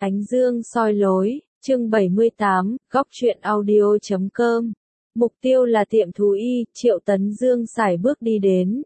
Ánh dương soi lối, chương 78, góc truyện audio.com. Mục tiêu là tiệm thú y, Triệu Tấn Dương sải bước đi đến.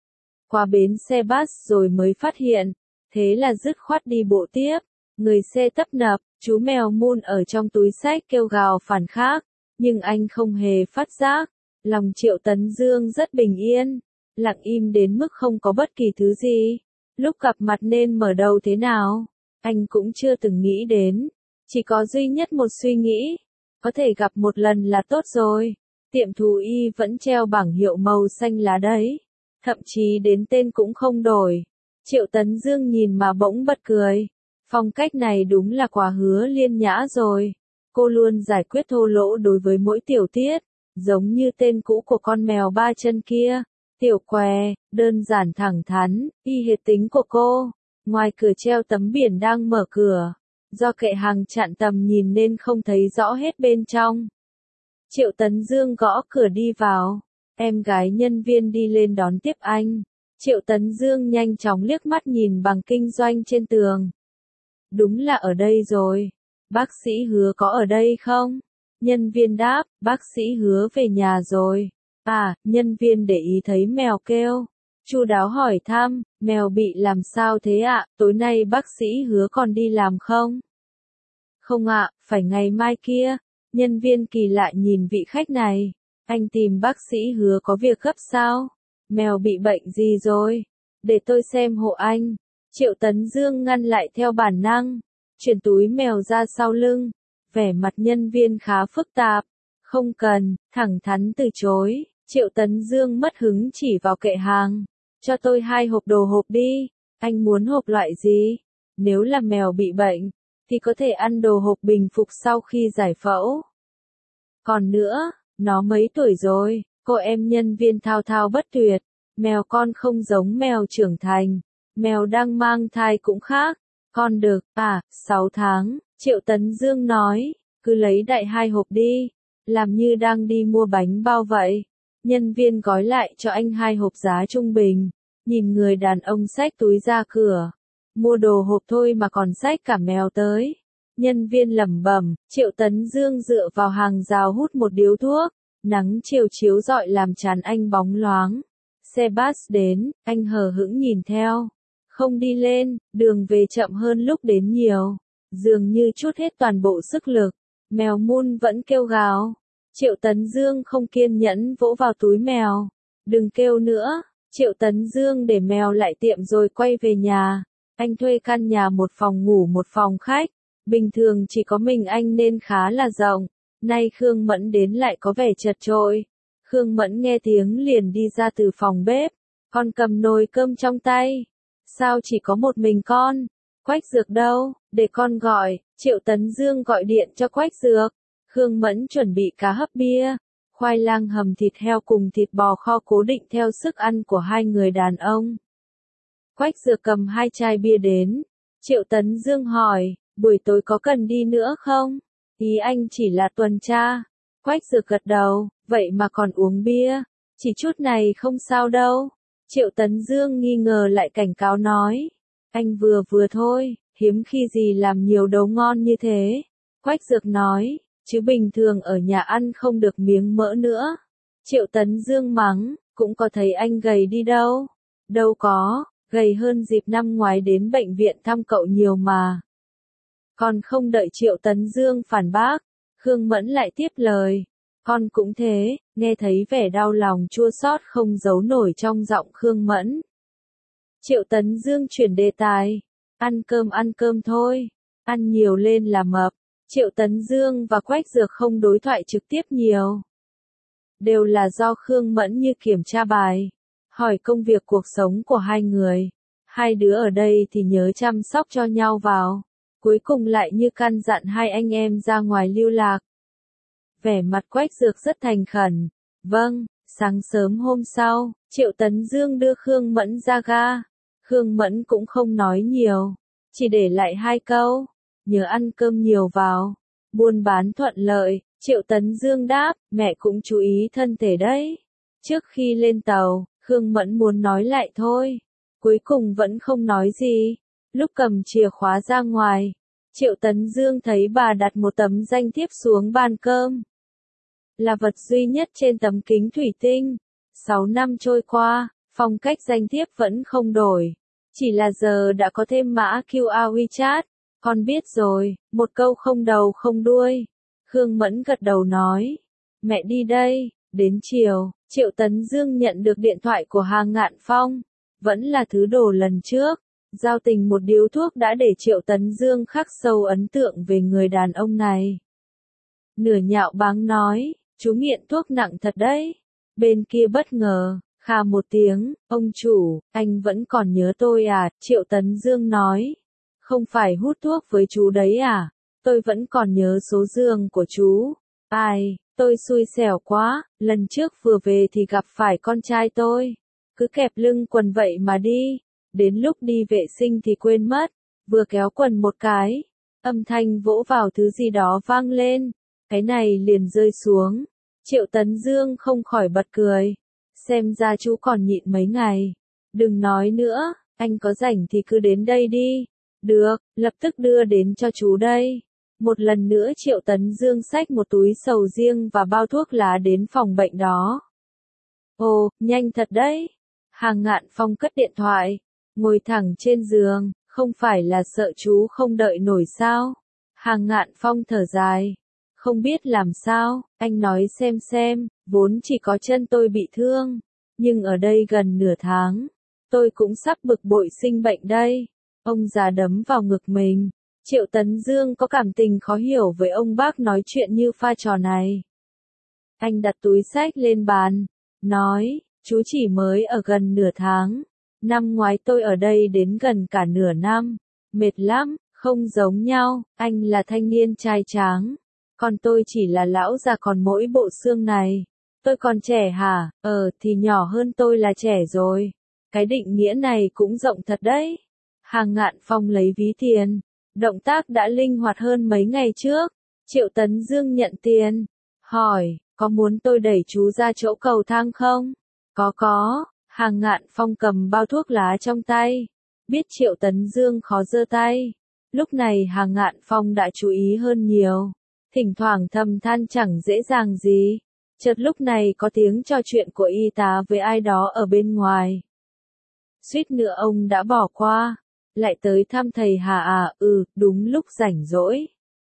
Qua bến xe bus rồi mới phát hiện, thế là dứt khoát đi bộ tiếp. Người xe tấp nập, chú mèo Moon ở trong túi xách kêu gào phản khác, nhưng anh không hề phát giác. Lòng Triệu Tấn Dương rất bình yên, lặng im đến mức không có bất kỳ thứ gì. Lúc gặp mặt nên mở đầu thế nào, anh cũng chưa từng nghĩ đến. Chỉ có duy nhất một suy nghĩ, có thể gặp một lần là tốt rồi. Tiệm thú y vẫn treo bảng hiệu màu xanh lá đấy, thậm chí đến tên cũng không đổi. Triệu Tấn Dương nhìn mà bỗng bật cười. Phong cách này đúng là quả Hứa Liên Nhã rồi. Cô luôn giải quyết thô lỗ đối với mỗi tiểu tiết, giống như tên cũ của con mèo ba chân kia. Tiểu què, đơn giản thẳng thắn, y hệt tính của cô. Ngoài cửa treo tấm biển đang mở cửa, do kệ hàng chặn tầm nhìn nên không thấy rõ hết bên trong. Triệu Tấn Dương gõ cửa đi vào, em gái nhân viên đi lên đón tiếp anh. Triệu Tấn Dương nhanh chóng liếc mắt nhìn bằng kinh doanh trên tường. Đúng là ở đây rồi. Bác sĩ Hứa có ở đây không? Nhân viên đáp, bác sĩ Hứa về nhà rồi. À, nhân viên để ý thấy mèo kêu. Chu đáo hỏi thăm, mèo bị làm sao thế ạ? Tối nay bác sĩ Hứa còn đi làm không? Không ạ, phải ngày mai kia. Nhân viên kỳ lạ nhìn vị khách này. Anh tìm bác sĩ Hứa có việc gấp sao? Mèo bị bệnh gì rồi? Để tôi xem hộ anh. Triệu Tấn Dương ngăn lại theo bản năng, chuyển túi mèo ra sau lưng. Vẻ mặt nhân viên khá phức tạp. Không cần, thẳng thắn từ chối. Triệu Tấn Dương mất hứng chỉ vào kệ hàng. Cho tôi 2 hộp đồ hộp đi. Anh muốn hộp loại gì? Nếu là mèo bị bệnh, thì có thể ăn đồ hộp bình phục sau khi giải phẫu. Còn nữa, nó mấy tuổi rồi? Cô em nhân viên thao thao bất tuyệt. Mèo con không giống mèo trưởng thành. Mèo đang mang thai cũng khác. Con được, 6 tháng. Triệu Tấn Dương nói, cứ lấy đại 2 hộp đi. Làm như đang đi mua bánh bao vậy. Nhân viên gói lại cho anh 2 hộp giá trung bình. Nhìn người đàn ông xách túi ra cửa. Mua đồ hộp thôi mà còn xách cả mèo tới. Nhân viên lẩm bẩm. Triệu Tấn Dương dựa vào hàng rào hút một điếu thuốc. Nắng chiều chiếu rọi làm trán anh bóng loáng. Xe bus đến, anh hờ hững nhìn theo. Không đi lên, đường về chậm hơn lúc đến nhiều. Dường như trút hết toàn bộ sức lực. Mèo Moon vẫn kêu gào. Triệu Tấn Dương không kiên nhẫn vỗ vào túi mèo. Đừng kêu nữa. Triệu Tấn Dương để mèo lại tiệm rồi quay về nhà. Anh thuê căn nhà 1 phòng ngủ 1 phòng khách. Bình thường chỉ có mình anh nên khá là rộng. Nay Khương Mẫn đến lại có vẻ chật chội. Khương Mẫn nghe tiếng liền đi ra từ phòng bếp. Con cầm nồi cơm trong tay. Sao chỉ có một mình con? Quách Dược đâu? Để con gọi. Triệu Tấn Dương gọi điện cho Quách Dược. Khương Mẫn chuẩn bị cá hấp bia, khoai lang hầm thịt heo cùng thịt bò kho cố định theo sức ăn của 2 người đàn ông. Quách Dược cầm 2 chai bia đến. Triệu Tấn Dương hỏi, buổi tối có cần đi nữa không? Ý anh chỉ là tuần tra. Quách Dược gật đầu, vậy mà còn uống bia. Chỉ chút này không sao đâu. Triệu Tấn Dương nghi ngờ lại cảnh cáo nói. Anh vừa vừa thôi, hiếm khi gì làm nhiều đồ ngon như thế. Quách Dược nói, chứ bình thường ở nhà ăn không được miếng mỡ nữa. Triệu Tấn Dương mắng, cũng có thấy anh gầy đi đâu. Đâu có, gầy hơn dịp năm ngoái đến bệnh viện thăm cậu nhiều mà. Còn không đợi Triệu Tấn Dương phản bác, Khương Mẫn lại tiếp lời. Con cũng thế, nghe thấy vẻ đau lòng chua xót không giấu nổi trong giọng Khương Mẫn. Triệu Tấn Dương chuyển đề tài. Ăn cơm thôi. Ăn nhiều lên là mập. Triệu Tấn Dương và Quách Dược không đối thoại trực tiếp nhiều. Đều là do Khương Mẫn như kiểm tra bài. Hỏi công việc cuộc sống của 2 người. 2 đứa ở đây thì nhớ chăm sóc cho nhau vào. Cuối cùng lại như căn dặn 2 anh em ra ngoài lưu lạc. Vẻ mặt Quách Dược rất thành khẩn. Vâng, sáng sớm hôm sau, Triệu Tấn Dương đưa Khương Mẫn ra ga. Khương Mẫn cũng không nói nhiều. Chỉ để lại 2 câu. Nhớ ăn cơm nhiều vào. Buôn bán thuận lợi. Triệu Tấn Dương đáp, mẹ cũng chú ý thân thể đấy. Trước khi lên tàu, Khương Mẫn muốn nói lại thôi. Cuối cùng vẫn không nói gì. Lúc cầm chìa khóa ra ngoài, Triệu Tấn Dương thấy bà đặt một tấm danh thiếp xuống bàn cơm. Là vật duy nhất trên tấm kính thủy tinh. 6 năm trôi qua, phong cách danh thiếp vẫn không đổi. Chỉ là giờ đã có thêm mã QR WeChat. Con biết rồi, một câu không đầu không đuôi. Khương Mẫn gật đầu nói. Mẹ đi đây. Đến chiều, Triệu Tấn Dương nhận được điện thoại của Hà Ngạn Phong. Vẫn là thứ đồ lần trước. Giao tình một điếu thuốc đã để Triệu Tấn Dương khắc sâu ấn tượng về người đàn ông này. Nửa nhạo báng nói, chú nghiện thuốc nặng thật đấy. Bên kia bất ngờ, khà một tiếng, ông chủ, anh vẫn còn nhớ tôi à? Triệu Tấn Dương nói, không phải hút thuốc với chú đấy à? Tôi vẫn còn nhớ số giường của chú. Ai, tôi xui xẻo quá, lần trước vừa về thì gặp phải con trai tôi. Cứ kẹp lưng quần vậy mà đi. Đến lúc đi vệ sinh thì quên mất, vừa kéo quần một cái, âm thanh vỗ vào thứ gì đó vang lên, cái này liền rơi xuống. Triệu Tấn Dương không khỏi bật cười, xem ra chú còn nhịn mấy ngày. Đừng nói nữa, anh có rảnh thì cứ đến đây đi. Được, lập tức đưa đến cho chú đây. Một lần nữa Triệu Tấn Dương xách một túi sầu riêng và bao thuốc lá đến phòng bệnh đó. Ồ, nhanh thật đấy. Hà Ngạn Phong cất điện thoại, ngồi thẳng trên giường, không phải là sợ chú không đợi nổi sao? Hà Ngạn Phong thở dài, không biết làm sao, anh nói xem, vốn chỉ có chân tôi bị thương, nhưng ở đây gần nửa tháng, tôi cũng sắp bực bội sinh bệnh đây. Ông già đấm vào ngực mình. Triệu Tấn Dương có cảm tình khó hiểu với ông bác nói chuyện như pha trò này. Anh đặt túi xách lên bàn, nói, chú chỉ mới ở gần nửa tháng. Năm ngoái tôi ở đây đến gần cả nửa năm. Mệt lắm, không giống nhau, anh là thanh niên trai tráng. Còn tôi chỉ là lão già còn mỗi bộ xương này. Tôi còn trẻ hả? Thì nhỏ hơn tôi là trẻ rồi. Cái định nghĩa này cũng rộng thật đấy. Hà Ngạn Phong lấy ví tiền. Động tác đã linh hoạt hơn mấy ngày trước. Triệu Tấn Dương nhận tiền. Hỏi, có muốn tôi đẩy chú ra chỗ cầu thang không? Có. Hà Ngạn Phong cầm bao thuốc lá trong tay. Biết Triệu Tấn Dương khó giơ tay. Lúc này Hà Ngạn Phong đã chú ý hơn nhiều. Thỉnh thoảng thầm than chẳng dễ dàng gì. Chợt lúc này có tiếng trò chuyện của y tá với ai đó ở bên ngoài. Suýt nữa ông đã bỏ qua. Lại tới thăm thầy Hà à? Đúng lúc rảnh rỗi.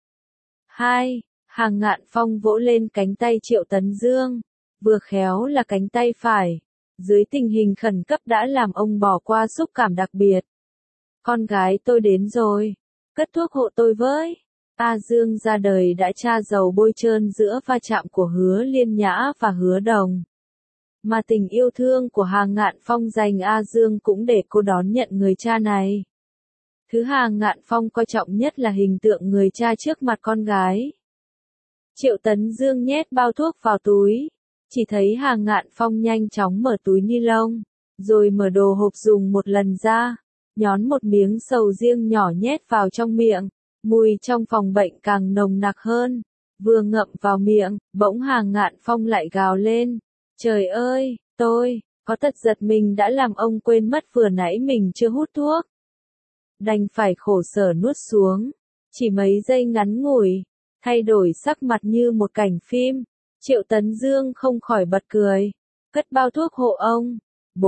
Hà Ngạn Phong vỗ lên cánh tay Triệu Tấn Dương. Vừa khéo là cánh tay phải. Dưới tình hình khẩn cấp đã làm ông bỏ qua xúc cảm đặc biệt. Con gái tôi đến rồi. Cất thuốc hộ tôi với. A Dương ra đời đã tra dầu bôi trơn giữa va chạm của Hứa Liên Nhã và Hứa Đồng. Mà tình yêu thương của Hà Ngạn Phong dành A Dương cũng để cô đón nhận người cha này. Thứ Hà Ngạn Phong coi trọng nhất là hình tượng người cha trước mặt con gái. Triệu Tấn Dương nhét bao thuốc vào túi. Chỉ thấy Hà Ngạn Phong nhanh chóng mở túi ni lông, rồi mở đồ hộp dùng một lần ra, nhón một miếng sầu riêng nhỏ nhét vào trong miệng, mùi trong phòng bệnh càng nồng nặc hơn. Vừa ngậm vào miệng, bỗng Hà Ngạn Phong lại gào lên. Trời ơi, tôi, có tật giật mình đã làm ông quên mất vừa nãy mình chưa hút thuốc. Đành phải khổ sở nuốt xuống, chỉ mấy giây ngắn ngủi, thay đổi sắc mặt như một cảnh phim. Triệu Tấn Dương không khỏi bật cười, cất bao thuốc hộ ông.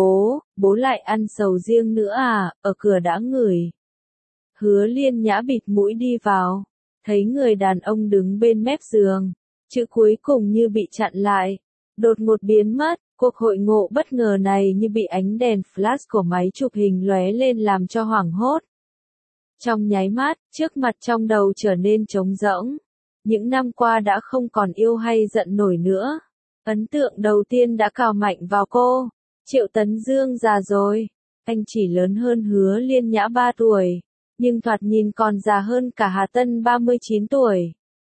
Bố lại ăn sầu riêng nữa à? Ở cửa đã ngửi. Hứa Liên Nhã bịt mũi đi vào, thấy người đàn ông đứng bên mép giường, chữ cuối cùng như bị chặn lại, đột ngột biến mất. Cuộc hội ngộ bất ngờ này như bị ánh đèn flash của máy chụp hình lóe lên làm cho hoảng hốt. Trong nháy mắt, trước mặt trong đầu trở nên trống rỗng. Những năm qua đã không còn yêu hay giận nổi nữa. Ấn tượng đầu tiên đã cào mạnh vào cô. Triệu Tấn Dương già rồi. Anh chỉ lớn hơn Hứa Liên Nhã 3 tuổi. Nhưng thoạt nhìn còn già hơn cả Hà Tân 39 tuổi.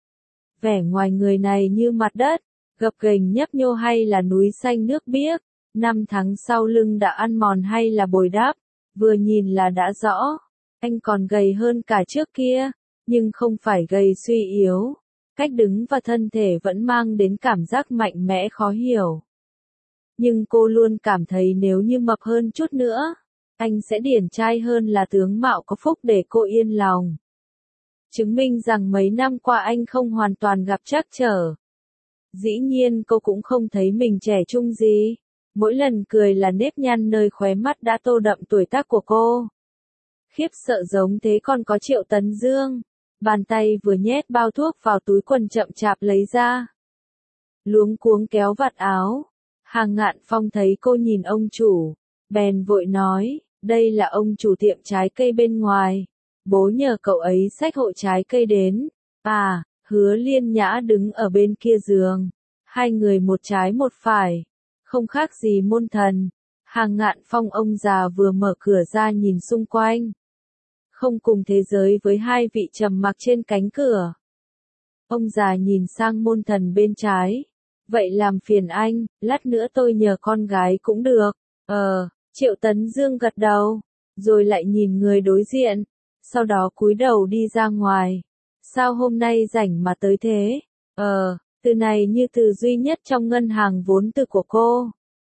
Vẻ ngoài người này như mặt đất, gập ghềnh nhấp nhô hay là núi xanh nước biếc. 5 tháng sau lưng đã ăn mòn hay là bồi đắp. Vừa nhìn là đã rõ. Anh còn gầy hơn cả trước kia. Nhưng không phải gầy suy yếu. Cách đứng và thân thể vẫn mang đến cảm giác mạnh mẽ khó hiểu. Nhưng cô luôn cảm thấy nếu như mập hơn chút nữa, anh sẽ điển trai hơn là tướng mạo có phúc để cô yên lòng. chứng minh rằng mấy năm qua anh không hoàn toàn gặp trắc trở. Dĩ nhiên cô cũng không thấy mình trẻ trung gì. Mỗi lần cười là nếp nhăn nơi khóe mắt đã tô đậm tuổi tác của cô. Khiếp sợ giống thế còn có Triệu Tấn Dương. Bàn tay vừa nhét bao thuốc vào túi quần chậm chạp lấy ra. Luống cuống kéo vạt áo. Hàng Ngạn Phong thấy cô nhìn ông chủ. Bèn vội nói, đây là ông chủ tiệm trái cây bên ngoài. Bố nhờ cậu ấy xách hộ trái cây đến. À, Hứa Liên Nhã đứng ở bên kia giường. Hai người một trái một phải. Không khác gì môn thần. Hàng Ngạn Phong ông già vừa mở cửa ra nhìn xung quanh. Không cùng thế giới với hai vị trầm mặc trên cánh cửa. Ông già nhìn sang môn thần bên trái. Vậy làm phiền anh, lát nữa tôi nhờ con gái cũng được. Triệu Tấn Dương gật đầu. Rồi lại nhìn người đối diện. Sau đó cúi đầu đi ra ngoài. Sao hôm nay rảnh mà tới thế? Từ này như từ duy nhất trong ngân hàng vốn từ của cô.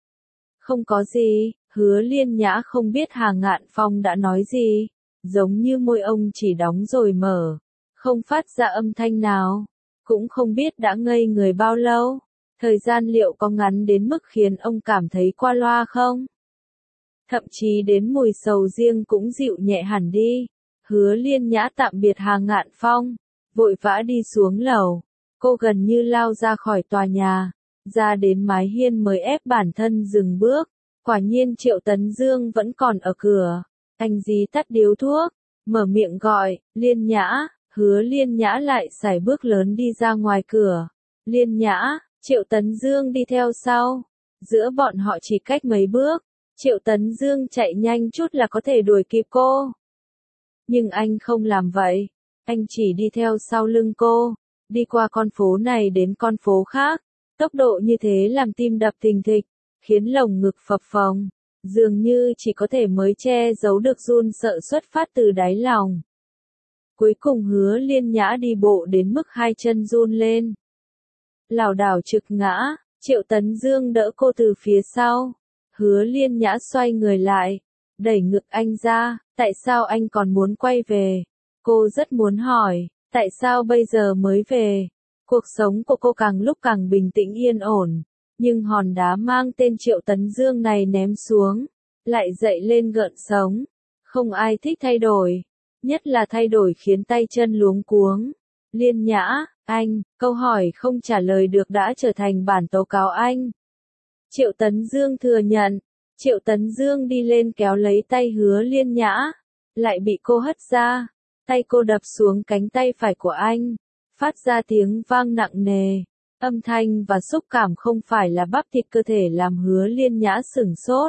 Không có gì, Hứa Liên Nhã không biết Hàng Ngạn Phong đã nói gì. Giống như môi ông chỉ đóng rồi mở. Không phát ra âm thanh nào. Cũng không biết đã ngây người bao lâu. Thời gian liệu có ngắn đến mức khiến ông cảm thấy qua loa không? Thậm chí đến mùi sầu riêng cũng dịu nhẹ hẳn đi. Hứa Liên Nhã tạm biệt Hàng Ngạn Phong. Vội vã đi xuống lầu. Cô gần như lao ra khỏi tòa nhà. Ra đến mái hiên mới ép bản thân dừng bước. Quả nhiên Triệu Tấn Dương vẫn còn ở cửa. Anh dí tắt điếu thuốc. Mở miệng gọi, Liên Nhã. Hứa Liên Nhã lại sải bước lớn đi ra ngoài cửa. Liên Nhã, Triệu Tấn Dương đi theo sau. Giữa bọn họ chỉ cách mấy bước. Triệu Tấn Dương chạy nhanh chút là có thể đuổi kịp cô. Nhưng anh không làm vậy. Anh chỉ đi theo sau lưng cô. Đi qua con phố này đến con phố khác. Tốc độ như thế làm tim đập thình thịch. Khiến lồng ngực phập phồng. Dường như chỉ có thể mới che giấu được run sợ xuất phát từ đáy lòng. Cuối cùng Hứa Liên Nhã đi bộ đến mức hai chân run lên. Lảo đảo trực ngã. Triệu Tấn Dương đỡ cô từ phía sau. Hứa Liên Nhã xoay người lại. Đẩy ngực anh ra. Tại sao anh còn muốn quay về? Cô rất muốn hỏi. Tại sao bây giờ mới về? Cuộc sống của cô càng lúc càng bình tĩnh yên ổn. Nhưng hòn đá mang tên Triệu Tấn Dương này ném xuống. Lại dậy lên gợn sóng. Không ai thích thay đổi. Nhất là thay đổi khiến tay chân luống cuống. Liên Nhã, anh, câu hỏi không trả lời được đã trở thành bản tố cáo anh. Triệu Tấn Dương thừa nhận. Triệu Tấn Dương đi lên kéo lấy tay Hứa Liên Nhã. Lại bị cô hất ra. Tay cô đập xuống cánh tay phải của anh. Phát ra tiếng vang nặng nề. Âm thanh và xúc cảm không phải là bắp thịt cơ thể làm Hứa Liên Nhã sửng sốt.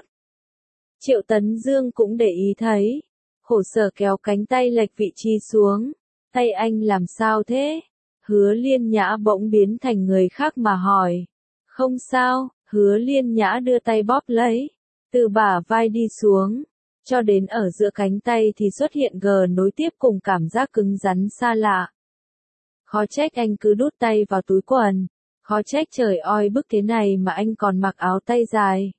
Triệu Tấn Dương cũng để ý thấy. Khổ sở kéo cánh tay lệch vị trí xuống. Tay anh làm sao thế? Hứa Liên Nhã bỗng biến thành người khác mà hỏi. Không sao, Hứa Liên Nhã đưa tay bóp lấy. Từ bả vai đi xuống. Cho đến ở giữa cánh tay thì xuất hiện gờ nối tiếp cùng cảm giác cứng rắn xa lạ. Khó trách anh cứ đút tay vào túi quần. Khó trách trời oi bức thế này mà anh còn mặc áo tay dài.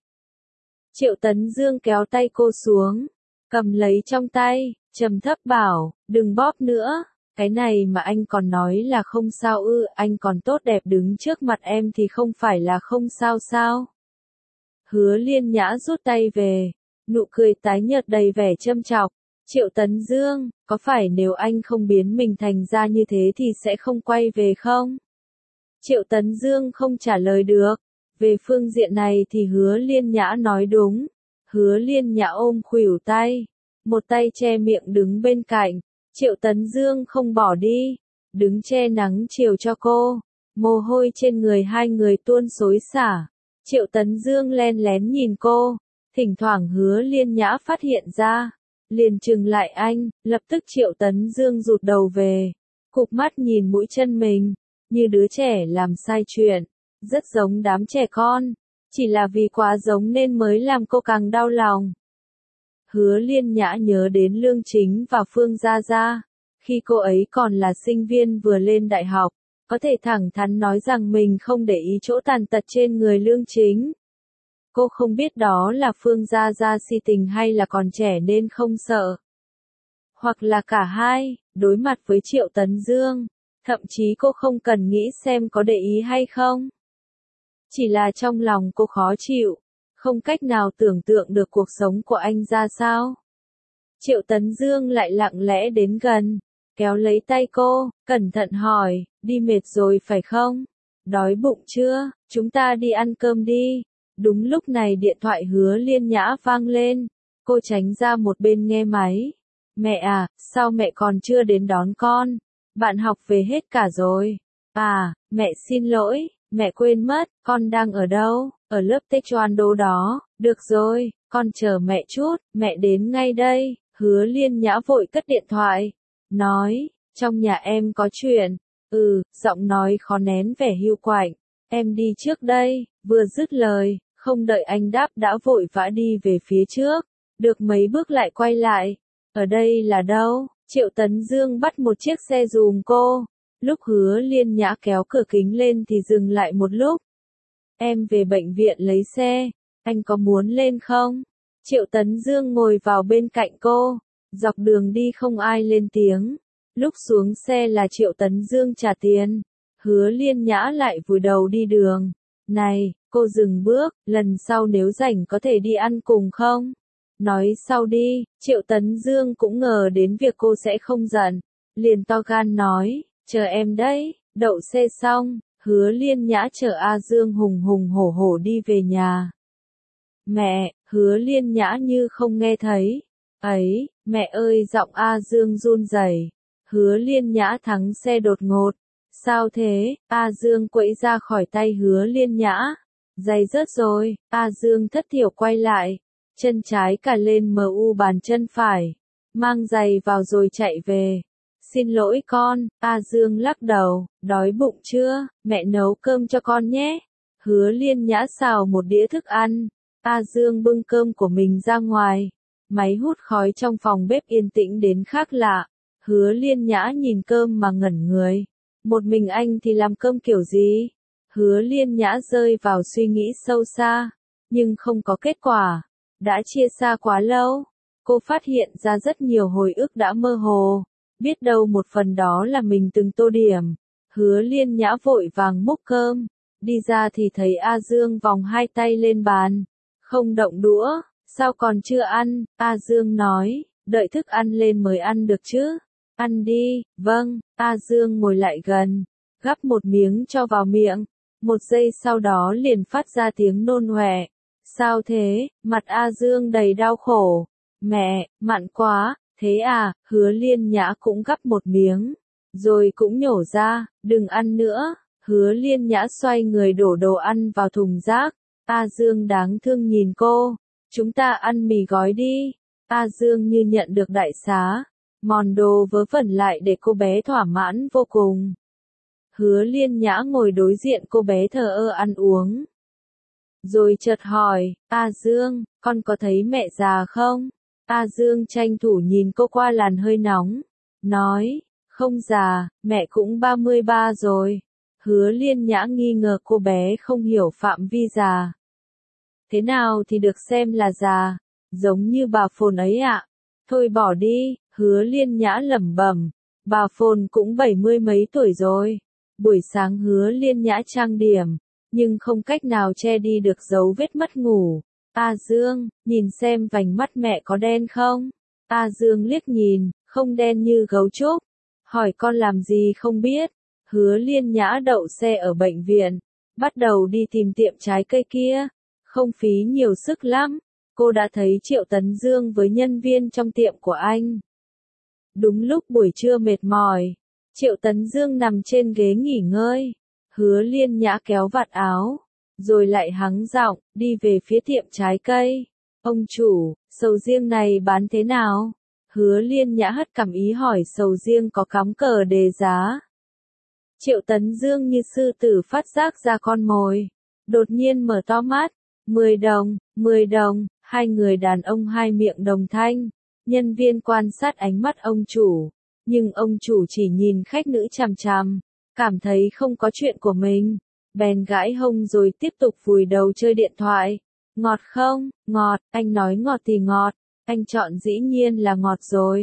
Triệu Tấn Dương kéo tay cô xuống. Cầm lấy trong tay, trầm thấp bảo, đừng bóp nữa. Cái này mà anh còn nói là không sao ư, anh còn tốt đẹp đứng trước mặt em thì không phải là không sao sao. Hứa Liên Nhã rút tay về. Nụ cười tái nhợt đầy vẻ châm chọc. Triệu Tấn Dương, có phải nếu anh không biến mình thành ra như thế thì sẽ không quay về không? Triệu Tấn Dương không trả lời được. Về phương diện này thì Hứa Liên Nhã nói đúng. Hứa Liên Nhã ôm khuỷu tay. Một tay che miệng đứng bên cạnh. Triệu Tấn Dương không bỏ đi. Đứng che nắng chiều cho cô. Mồ hôi trên người hai người tuôn xối xả. Triệu Tấn Dương len lén nhìn cô. Thỉnh thoảng Hứa Liên Nhã phát hiện ra. Liền trừng lại anh. Lập tức Triệu Tấn Dương rụt đầu về. Cụp mắt nhìn mũi chân mình. Như đứa trẻ làm sai chuyện. Rất giống đám trẻ con. Chỉ là vì quá giống nên mới làm cô càng đau lòng. Hứa Liên Nhã nhớ đến Lương Chính và Phương Gia Gia. Khi cô ấy còn là sinh viên vừa lên đại học, có thể thẳng thắn nói rằng mình không để ý chỗ tàn tật trên người Lương Chính. Cô không biết đó là Phương Gia Gia si tình hay là còn trẻ nên không sợ. Hoặc là cả hai, đối mặt với Triệu Tấn Dương. Thậm chí cô không cần nghĩ xem có để ý hay không. Chỉ là trong lòng cô khó chịu, không cách nào tưởng tượng được cuộc sống của anh ra sao. Triệu Tấn Dương lại lặng lẽ đến gần, kéo lấy tay cô, cẩn thận hỏi, đi mệt rồi phải không? Đói bụng chưa? Chúng ta đi ăn cơm đi. Đúng lúc này điện thoại Hứa Liên Nhã vang lên, cô tránh ra một bên nghe máy. Mẹ à, sao mẹ còn chưa đến đón con? Bạn học về hết cả rồi. À, mẹ xin lỗi, mẹ quên mất, con đang ở đâu? Ở lớp taekwondo đó. Được rồi, con chờ mẹ chút, mẹ đến ngay đây. Hứa Liên Nhã vội cất điện thoại, nói, trong nhà em có chuyện. Giọng nói khó nén vẻ hiu quạnh. Em đi trước đây. Vừa dứt lời, không đợi anh đáp đã vội vã đi về phía trước. Được mấy bước lại quay lại. Ở đây là đâu? Triệu Tấn Dương bắt một chiếc xe giùm cô. Lúc Hứa Liên Nhã kéo cửa kính lên thì dừng lại một lúc. Em về bệnh viện lấy xe. Anh có muốn lên không? Triệu Tấn Dương ngồi vào bên cạnh cô. Dọc đường đi không ai lên tiếng. Lúc xuống xe là Triệu Tấn Dương trả tiền. Hứa Liên Nhã lại vùi đầu đi đường. Này, cô dừng bước, lần sau nếu rảnh có thể đi ăn cùng không? Nói sau đi. Triệu Tấn Dương cũng ngờ đến việc cô sẽ không giận. Liền to gan nói, chờ em đấy. Đậu xe xong, Hứa Liên Nhã chở A Dương hùng hùng hổ hổ đi về nhà. Mẹ, Hứa Liên Nhã như không nghe thấy. Ấy, mẹ ơi, giọng A Dương run rẩy. Hứa Liên Nhã thắng xe đột ngột. Sao thế? A Dương quẫy ra khỏi tay Hứa Liên Nhã. Giày rớt rồi. A Dương thất thiểu quay lại. Chân trái cả lên mu bàn chân phải. Mang giày vào rồi chạy về. Xin lỗi con. A Dương lắc đầu. Đói bụng chưa? Mẹ nấu cơm cho con nhé. Hứa Liên Nhã xào một đĩa thức ăn. A Dương bưng cơm của mình ra ngoài. Máy hút khói trong phòng bếp yên tĩnh đến khác lạ. Hứa Liên Nhã nhìn cơm mà ngẩn người. Một mình anh thì làm cơm kiểu gì? Hứa Liên Nhã rơi vào suy nghĩ sâu xa, nhưng không có kết quả. Đã chia xa quá lâu, cô phát hiện ra rất nhiều hồi ức đã mơ hồ. Biết đâu một phần đó là mình từng tô điểm. Hứa Liên Nhã vội vàng múc cơm. Đi ra thì thấy A Dương vòng hai tay lên bàn. Không động đũa, sao còn chưa ăn? A Dương nói, đợi thức ăn lên mới ăn được chứ. Ăn đi. Vâng. A Dương ngồi lại gần, gắp một miếng cho vào miệng. Một giây sau đó liền phát ra tiếng nôn ọe. Sao thế? Mặt A Dương đầy đau khổ. Mẹ, mặn quá. Thế à? Hứa Liên Nhã cũng gắp một miếng, rồi cũng nhổ ra, đừng ăn nữa. Hứa Liên Nhã xoay người đổ đồ ăn vào thùng rác. A Dương đáng thương nhìn cô. Chúng ta ăn mì gói đi. A Dương như nhận được đại xá. Mòn đồ vớ vẩn lại để cô bé thỏa mãn vô cùng. Hứa Liên Nhã ngồi đối diện cô bé thờ ơ ăn uống. Rồi chợt hỏi, A Dương, con có thấy mẹ già không? A Dương tranh thủ nhìn cô qua làn hơi nóng. Nói, không già, mẹ cũng 33 rồi. Hứa Liên Nhã nghi ngờ cô bé không hiểu phạm vi già. Thế nào thì được xem là già? Giống như bà Phồn ấy ạ. Thôi bỏ đi. Hứa Liên Nhã lẩm bẩm, bà Phồn cũng 70 mấy tuổi rồi. Buổi sáng Hứa Liên Nhã trang điểm, nhưng không cách nào che đi được dấu vết mất ngủ. A Dương, nhìn xem vành mắt mẹ có đen không? A Dương liếc nhìn, không đen như gấu trúc. Hỏi con làm gì không biết. Hứa Liên Nhã đậu xe ở bệnh viện, bắt đầu đi tìm tiệm trái cây kia. Không phí nhiều sức lắm, cô đã thấy Triệu Tấn Dương với nhân viên trong tiệm của anh. Đúng lúc buổi trưa mệt mỏi, Triệu Tấn Dương nằm trên ghế nghỉ ngơi. Hứa Liên Nhã kéo vạt áo, rồi lại hắng giọng, đi về phía tiệm trái cây. Ông chủ, sầu riêng này bán thế nào? Hứa Liên Nhã hất cằm ý hỏi sầu riêng có cắm cờ đề giá. Triệu Tấn Dương như sư tử phát giác ra con mồi. Đột nhiên mở to mắt. 10 đồng, 10 đồng, hai người đàn ông hai miệng đồng thanh. Nhân viên quan sát ánh mắt ông chủ, nhưng ông chủ chỉ nhìn khách nữ chằm chằm, cảm thấy không có chuyện của mình, bèn gãi hông rồi tiếp tục vùi đầu chơi điện thoại. Ngọt không? Ngọt, anh nói ngọt thì ngọt, anh chọn dĩ nhiên là ngọt rồi.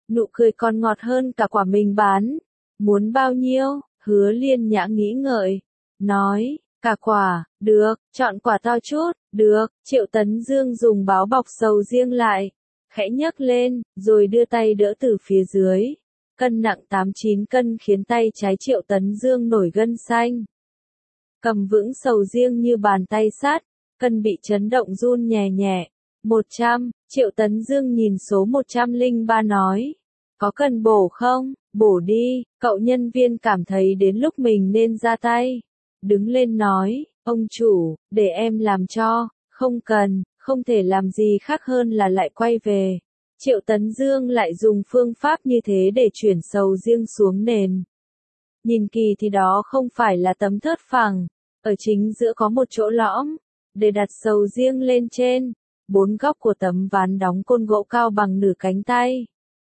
Nụ cười còn ngọt hơn cả quả mình bán. Muốn bao nhiêu? Hứa Liên Nhã nghĩ ngợi. Nói, cả quả, được, chọn quả to chút, được. Triệu Tấn Dương dùng báo bọc sầu riêng lại, khẽ nhấc lên, rồi đưa tay đỡ từ phía dưới. Cân nặng 8-9 cân khiến tay trái Triệu Tấn Dương nổi gân xanh. Cầm vững sầu riêng như bàn tay sắt, cân bị chấn động run nhẹ nhẹ. 100, Triệu Tấn Dương nhìn số 103 nói. Có cần bổ không? Bổ đi, cậu nhân viên cảm thấy đến lúc mình nên ra tay. Đứng lên nói, ông chủ, để em làm cho, không cần, không thể làm gì khác hơn là lại quay về. Triệu Tấn Dương lại dùng phương pháp như thế để chuyển sầu riêng xuống nền. Nhìn kỳ thì đó không phải là tấm thớt phẳng, ở chính giữa có một chỗ lõm, để đặt sầu riêng lên trên. 4 góc của tấm ván đóng côn gỗ cao bằng nửa cánh tay.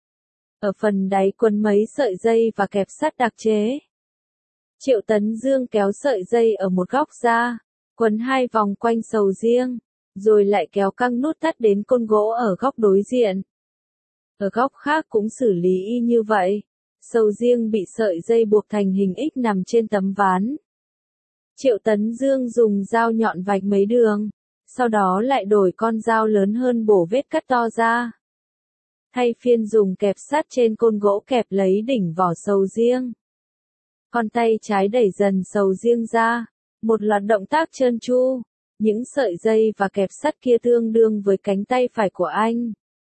Ở phần đáy quấn mấy sợi dây và kẹp sắt đặc chế. Triệu Tấn Dương kéo sợi dây ở một góc ra, quấn 2 vòng quanh sầu riêng, rồi lại kéo căng nút thắt đến côn gỗ ở góc đối diện. Ở góc khác cũng xử lý y như vậy. Sầu riêng bị sợi dây buộc thành hình X nằm trên tấm ván. Triệu Tấn Dương dùng dao nhọn vạch mấy đường, sau đó lại đổi con dao lớn hơn bổ vết cắt to ra. Thay phiên dùng kẹp sắt trên côn gỗ kẹp lấy đỉnh vỏ sầu riêng. Con tay trái đẩy dần sầu riêng ra, một loạt động tác trơn tru. Những sợi dây và kẹp sắt kia tương đương với cánh tay phải của anh.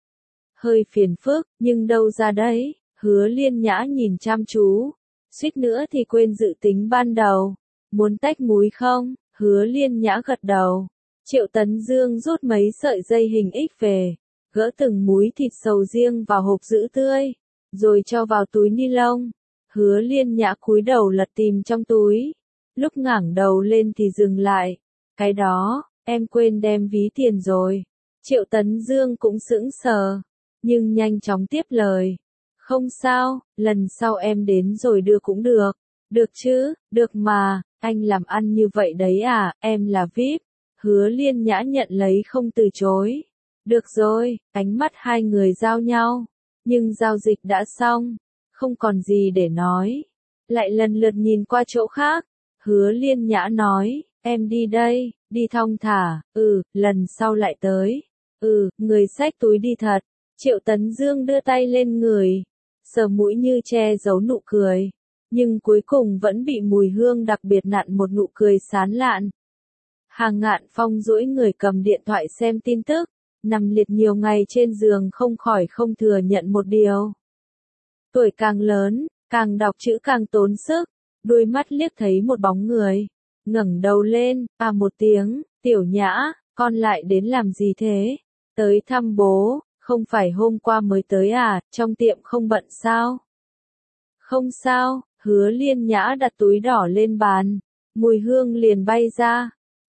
Hơi phiền phức, nhưng đâu ra đấy, Hứa Liên Nhã nhìn chăm chú. Suýt nữa thì quên dự tính ban đầu. Muốn tách múi không? Hứa Liên Nhã gật đầu. Triệu Tấn Dương rút mấy sợi dây hình X về, gỡ từng múi thịt sầu riêng vào hộp giữ tươi, rồi cho vào túi ni lông. Hứa Liên Nhã cúi đầu lật tìm trong túi. Lúc ngẩng đầu lên thì dừng lại. Cái đó, em quên đem ví tiền rồi. Triệu Tấn Dương cũng sững sờ, nhưng nhanh chóng tiếp lời. Không sao, lần sau em đến rồi đưa cũng được. Được chứ, được mà, anh làm ăn như vậy đấy à, em là VIP. Hứa Liên Nhã nhận lấy không từ chối. Được rồi, ánh mắt hai người giao nhau. Nhưng giao dịch đã xong, không còn gì để nói. Lại lần lượt nhìn qua chỗ khác. Hứa Liên Nhã nói, em đi đây, đi thong thả, lần sau lại tới. Người xách túi đi thật. Triệu Tấn Dương đưa tay lên người, sờ mũi như che giấu nụ cười. Nhưng cuối cùng vẫn bị mùi hương đặc biệt nặn một nụ cười sán lạn. Hàng Ngạn Phong duỗi người cầm điện thoại xem tin tức, nằm liệt nhiều ngày trên giường không khỏi không thừa nhận một điều. Tuổi càng lớn, càng đọc chữ càng tốn sức, đôi mắt liếc thấy một bóng người. Ngẩng đầu lên, một tiếng, Tiểu Nhã, con lại đến làm gì thế? Tới thăm bố, không phải hôm qua mới tới à, trong tiệm không bận sao? Không sao, Hứa Liên Nhã đặt túi đỏ lên bàn, mùi hương liền bay ra.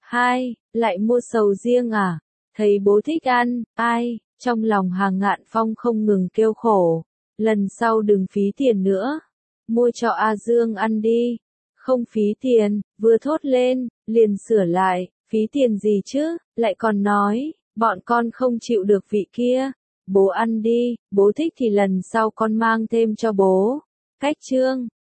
Lại mua sầu riêng à? Thấy bố thích ăn, trong lòng Hàng Ngạn Phong không ngừng kêu khổ. Lần sau đừng phí tiền nữa. Mua cho A Dương ăn đi. Không phí tiền, vừa thốt lên, liền sửa lại, phí tiền gì chứ, lại còn nói, bọn con không chịu được vị kia. Bố ăn đi, bố thích thì lần sau con mang thêm cho bố. Cách chương